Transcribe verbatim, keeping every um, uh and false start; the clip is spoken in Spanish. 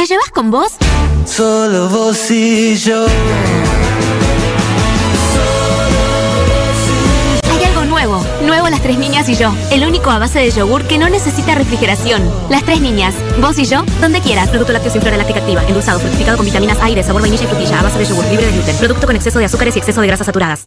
llevas con vos? Solo vos y yo. Hay algo nuevo. Nuevo Las Tres Niñas y Yo. El único a base de yogur que no necesita refrigeración. Las Tres Niñas. Vos y yo, donde quieras. Producto lácteo sin flora láctica activa. Endulzado, fortificado con vitaminas A y D, sabor vainilla y frutilla. A base de yogur, libre de gluten. Producto con exceso de azúcares y exceso de grasas saturadas.